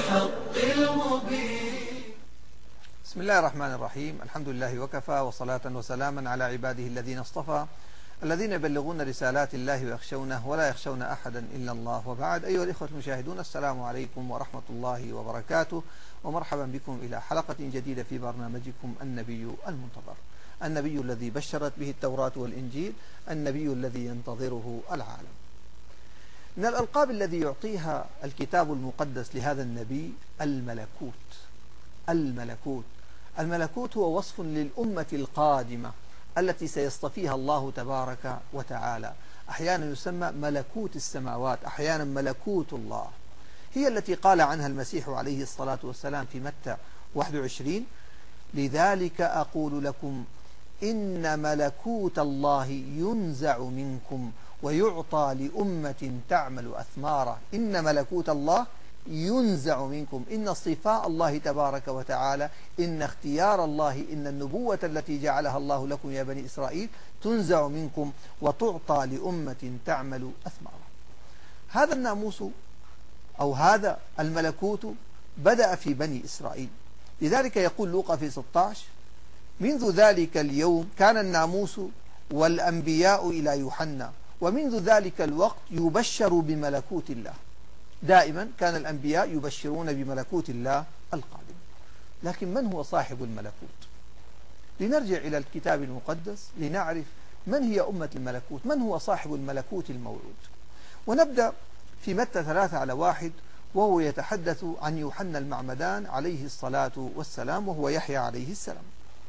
بالحق المبين. بسم الله الرحمن الرحيم. الحمد لله وكفى، وصلاة وسلاما على عباده الذين اصطفى، الذين يبلغون رسالات الله ويخشونه ولا يخشون أحدا إلا الله. وبعد، أيها الإخوة المشاهدون، السلام عليكم ورحمة الله وبركاته، ومرحبا بكم إلى حلقة جديدة في برنامجكم النبي المنتظر، النبي الذي بشرت به التوراة والإنجيل، النبي الذي ينتظره العالم. من الألقاب الذي يعطيها الكتاب المقدس لهذا النبي الملكوت. الملكوت هو وصف للأمة القادمة التي سيصطفيها الله تبارك وتعالى. أحيانا يسمى ملكوت السماوات، أحيانا ملكوت الله. هي التي قال عنها المسيح عليه الصلاة والسلام في متى 21: لذلك أقول لكم إن ملكوت الله ينزع منكم ويعطى لأمة تعمل أثمارا. إن ملكوت الله ينزع منكم، إن صفاء الله تبارك وتعالى، إن اختيار الله، إن النبوة التي جعلها الله لكم يا بني إسرائيل تنزع منكم وتعطى لأمة تعمل أثمارا. هذا الناموس أو هذا الملكوت بدأ في بني إسرائيل. لذلك يقول لوقا في 16: منذ ذلك اليوم كان الناموس والأنبياء إلى يوحنا، ومنذ ذلك الوقت يبشر بملكوت الله. دائما كان الأنبياء يبشرون بملكوت الله القادم. لكن من هو صاحب الملكوت؟ لنرجع إلى الكتاب المقدس لنعرف من هي أمة الملكوت، من هو صاحب الملكوت الموعود. ونبدأ في متى 3:1، وهو يتحدث عن يوحنا المعمدان عليه الصلاة والسلام، وهو يحيى عليه السلام.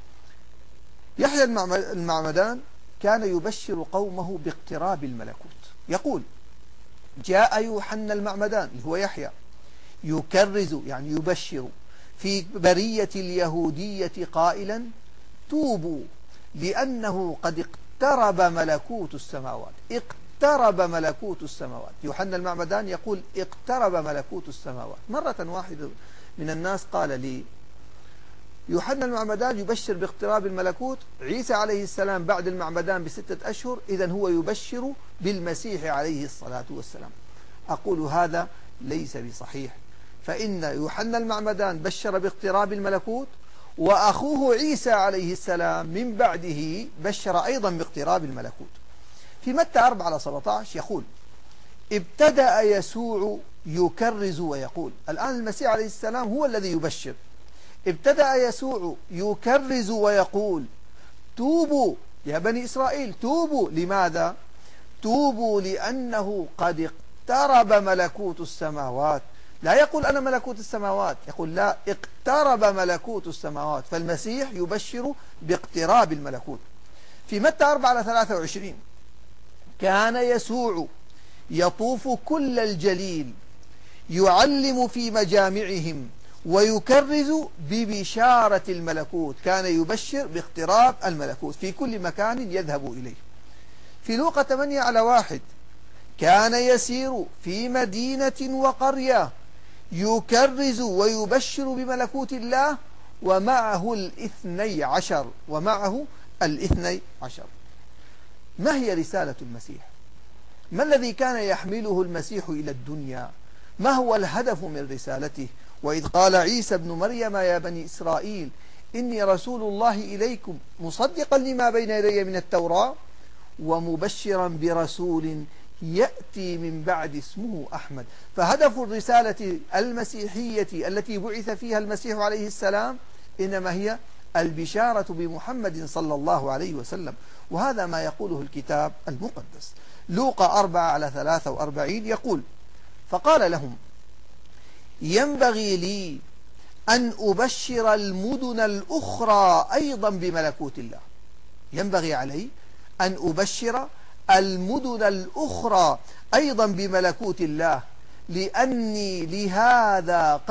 يحيى المعمدان كان يبشر قومه باقتراب الملكوت. يقول: جاء يوحنا المعمدان اللي هو يحيى يكرز، يعني يبشر، في برية اليهودية قائلا: توبوا لأنه قد اقترب ملكوت السماوات. اقترب ملكوت السماوات. يوحنا المعمدان يقول: اقترب ملكوت السماوات. مرة واحدة من الناس قال لي: يوحنا المعمدان يبشر باقتراب الملكوت، عيسى عليه السلام بعد المعمدان ب6 أشهر، إذن هو يبشر بالمسيح عليه الصلاة والسلام. أقول هذا ليس بصحيح، فإن يوحنا المعمدان بشر باقتراب الملكوت، وأخوه عيسى عليه السلام من بعده بشر أيضا باقتراب الملكوت. في متى 4:17 يقول: ابتدأ يسوع يكرز ويقول. الآن المسيح عليه السلام هو الذي يبشر. ابتدأ يسوع يكرز ويقول: توبوا يا بني إسرائيل، توبوا. لماذا؟ توبوا لأنه قد اقترب ملكوت السماوات. لا يقول أنا ملكوت السماوات، يقول لا، اقترب ملكوت السماوات. فالمسيح يبشر باقتراب الملكوت. في متى 4:23 كان يسوع يطوف كل الجليل يعلم في مجامعهم ويكرز ببشارة الملكوت. كان يبشر باقتراب الملكوت في كل مكان يذهب إليه. في لوقا 8:1 كان يسير في مدينة وقرية يكرز ويبشر بملكوت الله ومعه الاثني عشر. ما هي رسالة المسيح؟ ما الذي كان يحمله المسيح إلى الدنيا؟ ما هو الهدف من رسالته؟ وإذ قال عيسى ابن مريم يا بني إسرائيل إني رسول الله إليكم مصدقا لما بين يدي من التوراة ومبشرا برسول يأتي من بعد اسمه أحمد. فهدف الرسالة المسيحية التي بعث فيها المسيح عليه السلام إنما هي البشارة بمحمد صلى الله عليه وسلم. وهذا ما يقوله الكتاب المقدس. لوقا 4:43 يقول: فقال لهم: ينبغي لي أن أبشر المدن الأخرى أيضا بملكوت الله. ينبغي علي أن أبشر المدن الأخرى أيضا بملكوت الله لأني لهذا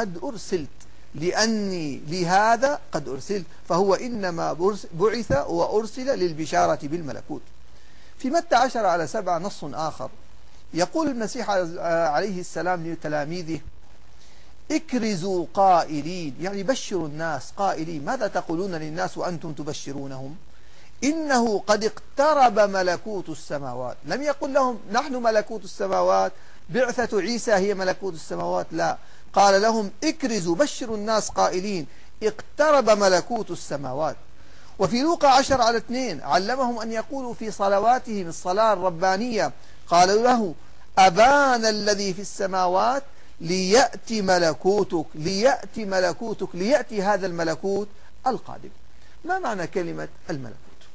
قد أرسلت. فهو إنما بعث وأرسل للبشارة بالملكوت. في متى 10:7 نص آخر يقول المسيح عليه السلام لتلاميذه: اكرزوا قائلين، يعني بشروا الناس قائلين. ماذا تقولون للناس وأنتم تبشرونهم؟ إنه قد اقترب ملكوت السماوات. لم يقل لهم نحن ملكوت السماوات، بعثة عيسى هي ملكوت السماوات، لا، قال لهم اكرزوا بشروا الناس قائلين اقترب ملكوت السماوات. وفي لوقا 10:2 علمهم أن يقولوا في صلواتهم الصلاة الربانية، قالوا له أبانا الذي في السماوات ليأتي ملكوتك ليأتي ملكوتك ليأتي هذا الملكوت القادم. ما معنى كلمة الملكوت؟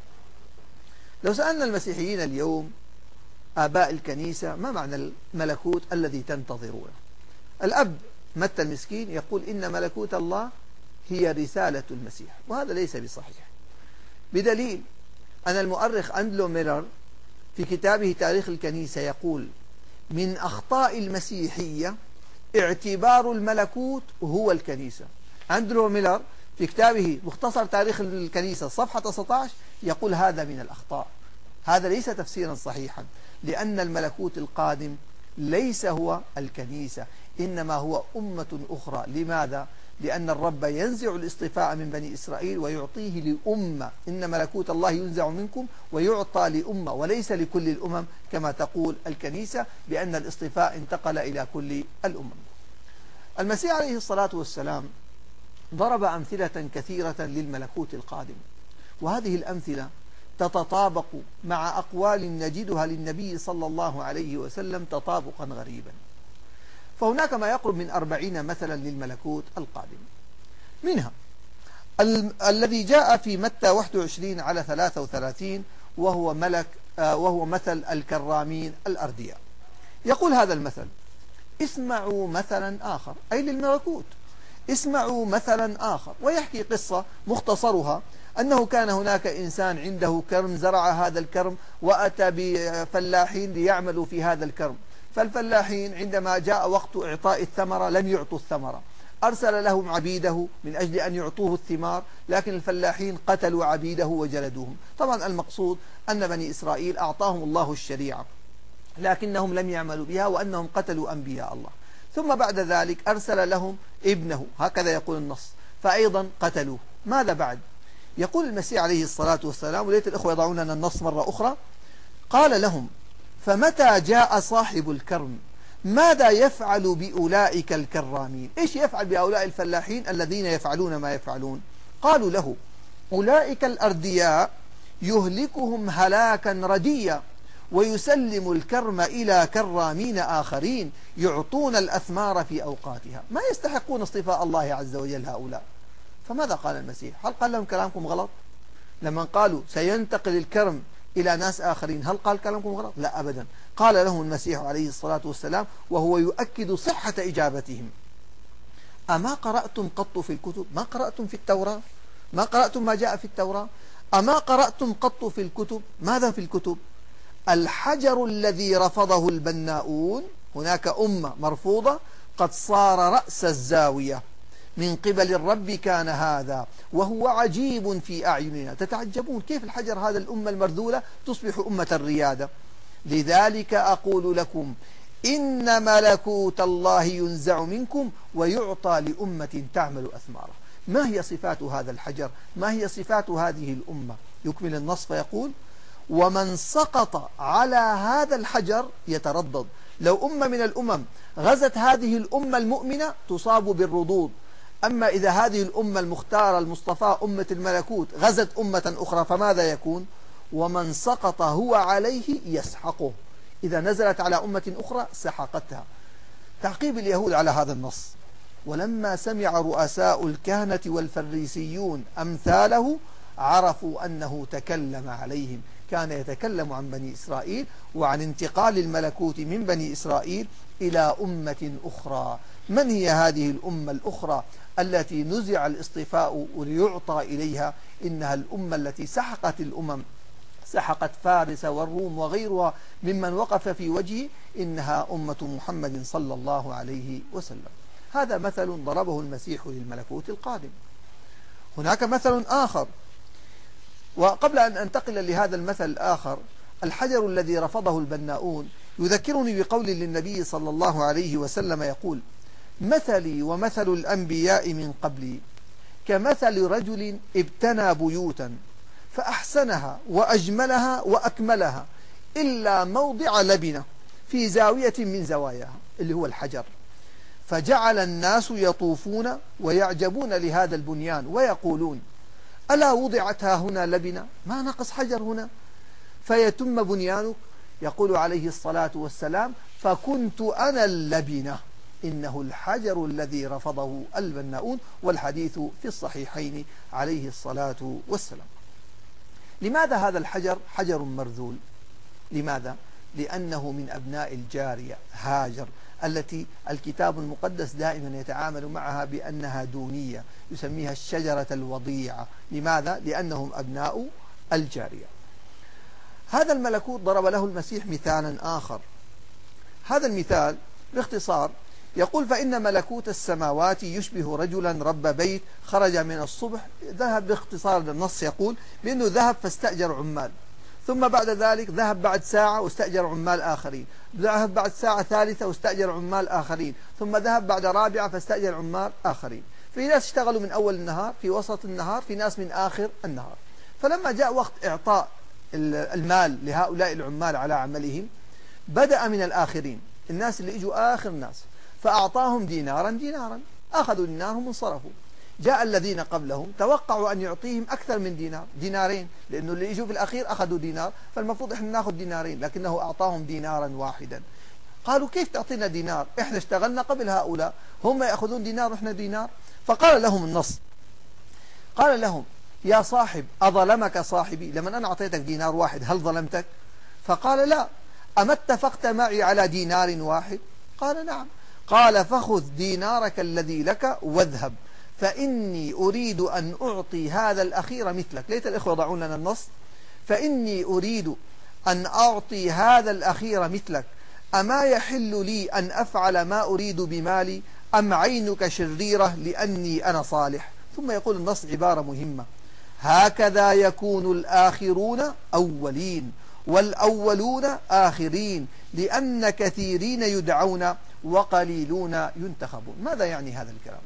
لو سألنا المسيحيين اليوم آباء الكنيسة ما معنى الملكوت الذي تنتظرونه؟ الأب متى المسكين يقول إن ملكوت الله هي رسالة المسيح، وهذا ليس بصحيح، بدليل أن المؤرخ أندلو ميلر في كتابه تاريخ الكنيسة يقول من أخطاء المسيحية اعتبار الملكوت هو الكنيسة. أندلو ميلر في كتابه مختصر تاريخ الكنيسة صفحة 19 يقول هذا من الأخطاء، هذا ليس تفسيرا صحيحا، لأن الملكوت القادم ليس هو الكنيسة، إنما هو أمة أخرى. لماذا؟ لأن الرب ينزع الاصطفاء من بني إسرائيل ويعطيه لأمة، إن ملكوت الله ينزع منكم ويعطى لأمة وليس لكل الأمم كما تقول الكنيسة بأن الاصطفاء انتقل إلى كل الأمم. المسيح عليه الصلاة والسلام ضرب أمثلة كثيرة للملكوت القادم، وهذه الأمثلة تتطابق مع أقوال نجدها للنبي صلى الله عليه وسلم تطابقا غريبا. فهناك ما يقرب من 40 مثلا للملكوت القادم، منها الذي جاء في متى 21:33 وهو مثل الكرامين الأردياء. يقول هذا المثل اسمعوا مثلا آخر، أي للملكوت، اسمعوا مثلا آخر، ويحكي قصة مختصرها أنه كان هناك إنسان عنده كرم، زرع هذا الكرم وأتى بفلاحين ليعملوا في هذا الكرم، فالفلاحين عندما جاء وقت إعطاء الثمرة لم يعطوا الثمرة، أرسل لهم عبيده من أجل أن يعطوه الثمار، لكن الفلاحين قتلوا عبيده وجلدوهم. طبعا المقصود أن بني إسرائيل أعطاهم الله الشريعة لكنهم لم يعملوا بها وأنهم قتلوا أنبياء الله. ثم بعد ذلك أرسل لهم ابنه، هكذا يقول النص، فأيضا قتلوه. ماذا بعد؟ يقول المسيح عليه الصلاة والسلام، وليت الأخوة يضعون لنا النص مرة أخرى، قال لهم فمتى جاء صاحب الكرم ماذا يفعل بأولئك الكرامين؟ إيش يفعل بأولئك الفلاحين الذين يفعلون ما يفعلون؟ قالوا له أولئك الأردياء يهلكهم هلاكا رديا ويسلم الكرم إلى كرامين آخرين يعطون الأثمار في أوقاتها. ما يستحقون اصطفاء الله عز وجل هؤلاء. فماذا قال المسيح؟ هل قال لهم كلامكم غلط؟ لما قالوا سينتقل الكرم إلى ناس آخرين هل قال كلامكم غلط؟ لا أبدا. قال لهم المسيح عليه الصلاة والسلام وهو يؤكد صحة إجابتهم: أما قرأتم قط في الكتب؟ ما قرأتم في التوراة؟ ما قرأتم ما جاء في التوراة؟ أما قرأتم قط في الكتب؟ ماذا في الكتب؟ الحجر الذي رفضه البناؤون، هناك أمة مرفوضة قد صار رأس الزاوية، من قبل الرب كان هذا وهو عجيب في أعيننا. تتعجبون كيف الحجر هذا الأمة المرذولة تصبح أمة الريادة. لذلك أقول لكم إن ملكوت الله ينزع منكم ويعطى لأمة تعمل أثمارا. ما هي صفات هذا الحجر؟ ما هي صفات هذه الأمة؟ يكمل النص فيقول ومن سقط على هذا الحجر يتردد. لو أمة من الأمم غزت هذه الأمة المؤمنة تصاب بالردود، أما إذا هذه الأمة المختارة المصطفى أمة الملكوت غزت أمة أخرى فماذا يكون؟ ومن سقط هو عليه يسحقه. إذا نزلت على أمة أخرى سحقتها. تعقيب اليهود على هذا النص: ولما سمع رؤساء الكهنة والفريسيون أمثاله عرفوا أنه تكلم عليهم. كان يتكلم عن بني إسرائيل وعن انتقال الملكوت من بني إسرائيل إلى أمة أخرى. من هي هذه الأمة الأخرى التي نزع الاصطفاء ليعطى إليها؟ إنها الأمة التي سحقت الأمم، سحقت فارس والروم وغيرها ممن وقف في وجهه، إنها أمة محمد صلى الله عليه وسلم. هذا مثل ضربه المسيح للملكوت القادم. هناك مثل آخر، وقبل أن أنتقل لهذا المثل الآخر، الحجر الذي رفضه البناؤون يذكرني بقول للنبي صلى الله عليه وسلم يقول مثلي ومثل الأنبياء من قبلي كمثل رجل ابتنى بيوتا فأحسنها وأجملها وأكملها إلا موضع لبنة في زاوية من زواياها، اللي هو الحجر، فجعل الناس يطوفون ويعجبون لهذا البنيان ويقولون ألا وضعت ها هنا لبنة، ما نقص حجر هنا فيتم بنيانك؟ يقول عليه الصلاة والسلام فكنت أنا اللبنة إنه الحجر الذي رفضه البناؤون، والحديث في الصحيحين عليه الصلاة والسلام. لماذا هذا الحجر حجر مرذول؟ لماذا؟ لأنه من أبناء الجارية هاجر التي الكتاب المقدس دائما يتعامل معها بأنها دونية، يسميها الشجرة الوضيعة. لماذا؟ لأنهم أبناء الجارية. هذا الملكوت ضرب له المسيح مثالا آخر. هذا المثال باختصار يقول فإن ملكوت السماوات يشبه رجلا رب بيت خرج من الصبح، ذهب باختصار النص يقول بأنه ذهب فاستأجر عمال، ثم بعد ذلك ذهب بعد ساعة واستأجر عمال آخرين، ذهب بعد ساعة ثالثة واستأجر عمال آخرين، ثم ذهب بعد رابعة فاستأجر عمال آخرين. في ناس اشتغلوا من أول النهار، في وسط النهار، في ناس من آخر النهار. فلما جاء وقت إعطاء المال لهؤلاء العمال على عملهم بدأ من الآخرين، الناس اللي اجوا آخر الناس، فأعطاهم دينارا دينارا، أخذوا دينارهم وانصرفوا. جاء الذين قبلهم توقعوا أن يعطيهم أكثر من دينار، دينارين، لأنه اللي اجوا في الأخير أخذوا دينار، فالمفروض إحنا نأخذ دينارين، لكنه أعطاهم دينارا واحدا. قالوا كيف تعطينا دينار؟ إحنا اشتغلنا قبل هؤلاء، هم يأخذون دينار وإحنا دينار. فقال لهم النص، قال لهم يا صاحب أظلمك صاحبي؟ لمن أنا أعطيتك دينار واحد هل ظلمتك؟ فقال لا. أما اتفقت معي على دينار واحد؟ قال نعم. قال فخذ دينارك الذي لك واذهب، فإني أريد أن أعطي هذا الأخير مثلك. ليت الإخوة يضعون لنا النص. فإني أريد أن أعطي هذا الأخير مثلك، أما يحل لي أن أفعل ما أريد بمالي، أم عينك شريرة لأني أنا صالح؟ ثم يقول النص عبارة مهمة: هكذا يكون الآخرون أولين والأولون آخرين، لأن كثيرين يدعون وقليلون ينتخبون. ماذا يعني هذا الكلام؟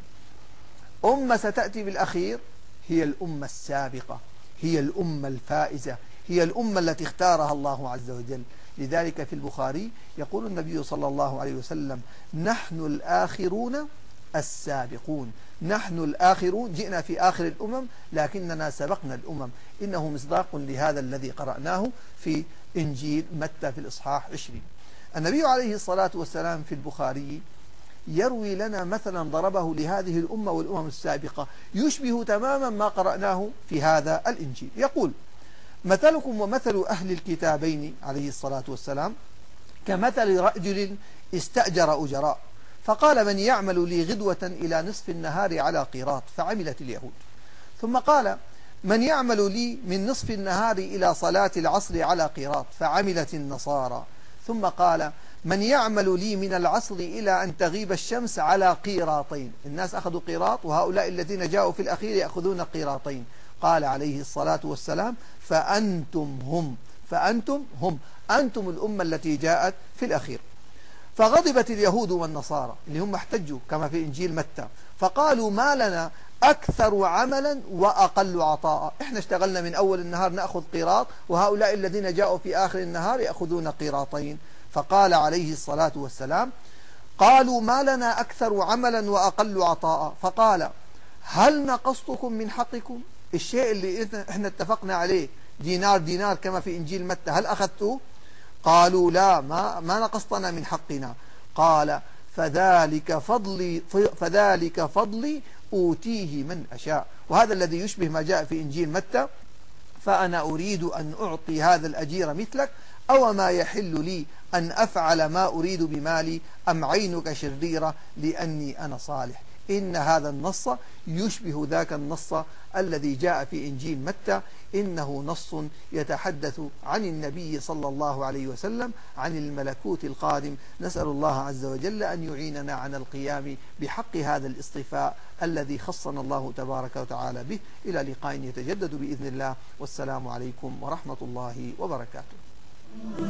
أمة ستأتي بالأخير هي الأمة السابقة، هي الأمة الفائزة، هي الأمة التي اختارها الله عز وجل. لذلك في البخاري يقول النبي صلى الله عليه وسلم: نحن الآخرون السابقون. نحن الآخرون، جئنا في آخر الأمم لكننا سبقنا الأمم. إنه مصداق لهذا الذي قرأناه في إنجيل متى في الإصحاح 20. النبي عليه الصلاة والسلام في البخاري يروي لنا مثلا ضربه لهذه الأمة والأمم السابقة يشبه تماما ما قرأناه في هذا الإنجيل. يقول: مثلكم ومثل أهل الكتابين عليه الصلاة والسلام كمثل رجل استأجر أجراء، فقال: من يعمل لي غدوة إلى نصف النهار على قيراط، فعملت اليهود. ثم قال: من يعمل لي من نصف النهار إلى صلاة العصر على قيراط، فعملت النصارى. ثم قال: من يعمل لي من العصر إلى أن تغيب الشمس على قيراطين. الناس أخذوا قيراط، وهؤلاء الذين جاءوا في الأخير يأخذون قيراطين. قال عليه الصلاة والسلام: فأنتم هم، فأنتم هم، أنتم الأمة التي جاءت في الأخير. فغضبت اليهود والنصارى اللي هم احتجوا كما في إنجيل متى، فقالوا: ما لنا أكثر عملا وأقل عطاء. إحنا اشتغلنا من أول النهار نأخذ قيراط، وهؤلاء الذين جاءوا في آخر النهار يأخذون قيراطين. فقال عليه الصلاة والسلام: قالوا: ما لنا أكثر عملا وأقل عطاء. فقال: هل نقصتكم من حقكم؟ الشيء اللي إحنا اتفقنا عليه دينار دينار كما في إنجيل متى، هل أخذتوه؟ قالوا: لا، ما نقصتنا من حقنا. قال: فذلك فضلي أوتيه من أشاء. وهذا الذي يشبه ما جاء في إنجيل متى: فأنا أريد أن أعطي هذا الأجير مثلك، أو ما يحل لي أن أفعل ما أريد بمالي، أم عينك شريرة لأني أنا صالح. إن هذا النص يشبه ذاك النص الذي جاء في إنجيل متى. إنه نص يتحدث عن النبي صلى الله عليه وسلم، عن الملكوت القادم. نسأل الله عز وجل أن يعيننا على القيام بحق هذا الاصطفاء الذي خصنا الله تبارك وتعالى به. إلى لقاء يتجدد بإذن الله، والسلام عليكم ورحمة الله وبركاته.